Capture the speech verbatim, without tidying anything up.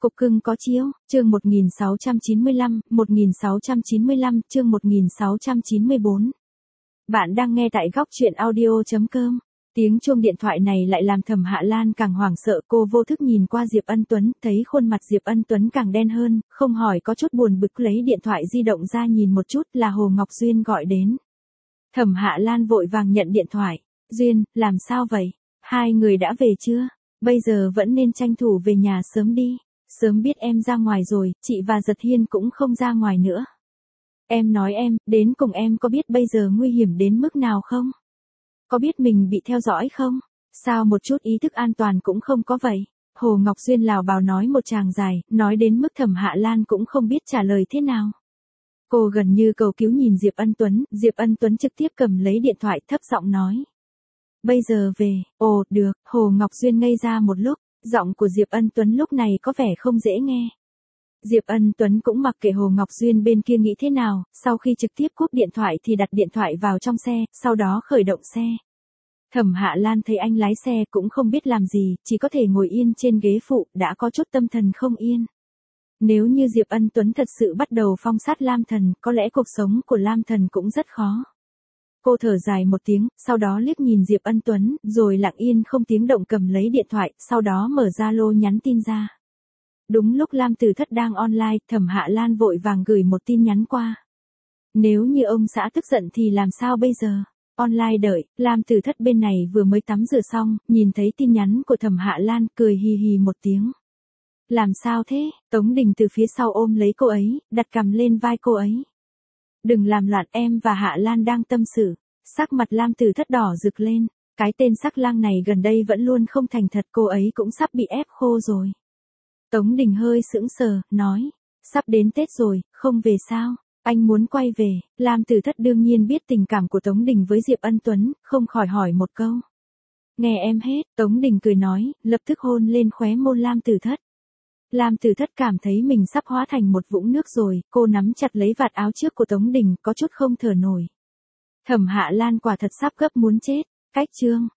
Cục cưng có chiếu, chương một nghìn sáu trăm chín mươi lăm, một nghìn sáu trăm chín mươi lăm, chương một nghìn sáu trăm chín mươi bốn. Bạn đang nghe tại góc truyện audio.com. Tiếng chuông điện thoại này lại làm Thẩm Hạ Lan càng hoảng sợ, cô vô thức nhìn qua Diệp Ân Tuấn, thấy khuôn mặt Diệp Ân Tuấn càng đen hơn, không hỏi có chút buồn bực lấy điện thoại di động ra nhìn một chút là Hồ Ngọc Duyên gọi đến. Thẩm Hạ Lan vội vàng nhận điện thoại. Duyên, làm sao vậy? Hai người đã về chưa? Bây giờ vẫn nên tranh thủ về nhà sớm đi. Sớm biết em ra ngoài rồi, chị và Giật Hiên cũng không ra ngoài nữa. Em nói em, đến cùng em có biết bây giờ nguy hiểm đến mức nào không? Có biết mình bị theo dõi không? Sao một chút ý thức an toàn cũng không có vậy? Hồ Ngọc Duyên lào bào nói một tràng dài, nói đến mức Thẩm Hạ Lan cũng không biết trả lời thế nào. Cô gần như cầu cứu nhìn Diệp Ân Tuấn, Diệp Ân Tuấn trực tiếp cầm lấy điện thoại thấp giọng nói. Bây giờ về, ồ, được, Hồ Ngọc Duyên ngây ra một lúc, giọng của Diệp Ân Tuấn lúc này có vẻ không dễ nghe. Diệp Ân Tuấn cũng mặc kệ Hồ Ngọc Duyên bên kia nghĩ thế nào, sau khi trực tiếp cúp điện thoại thì đặt điện thoại vào trong xe, sau đó khởi động xe. Thẩm Hạ Lan thấy anh lái xe cũng không biết làm gì, chỉ có thể ngồi yên trên ghế phụ, đã có chút tâm thần không yên. Nếu như Diệp Ân Tuấn thật sự bắt đầu phong sát Lam Thần, có lẽ cuộc sống của Lam Thần cũng rất khó. Cô thở dài một tiếng, sau đó liếc nhìn Diệp Ân Tuấn, rồi lặng yên không tiếng động cầm lấy điện thoại, sau đó mở Zalo nhắn tin ra. Đúng lúc Lam Tử Thất đang online, Thẩm Hạ Lan vội vàng gửi một tin nhắn qua. Nếu như ông xã tức giận thì làm sao bây giờ? Online đợi, Lam Tử Thất bên này vừa mới tắm rửa xong, nhìn thấy tin nhắn của Thẩm Hạ Lan, cười hì hì một tiếng. Làm sao thế? Tống Đình từ phía sau ôm lấy cô ấy, đặt cằm lên vai cô ấy. Đừng làm loạn, em và Hạ Lan đang tâm sự. Sắc mặt Lam Tử Thất đỏ rực lên. Cái tên sắc lang này gần đây vẫn luôn không thành thật, cô ấy cũng sắp bị ép khô rồi. Tống Đình hơi sững sờ, nói. Sắp đến Tết rồi, không về sao? Anh muốn quay về. Lam Tử Thất đương nhiên biết tình cảm của Tống Đình với Diệp Ân Tuấn, không khỏi hỏi một câu. Nghe em hết, Tống Đình cười nói, lập tức hôn lên khóe môi Lam Tử Thất. Lam Tử Thất cảm thấy mình sắp hóa thành một vũng nước rồi, cô nắm chặt lấy vạt áo trước của Tống Đình, có chút không thở nổi. Thẩm Hạ Lan quả thật sắp gấp muốn chết. Cách chương,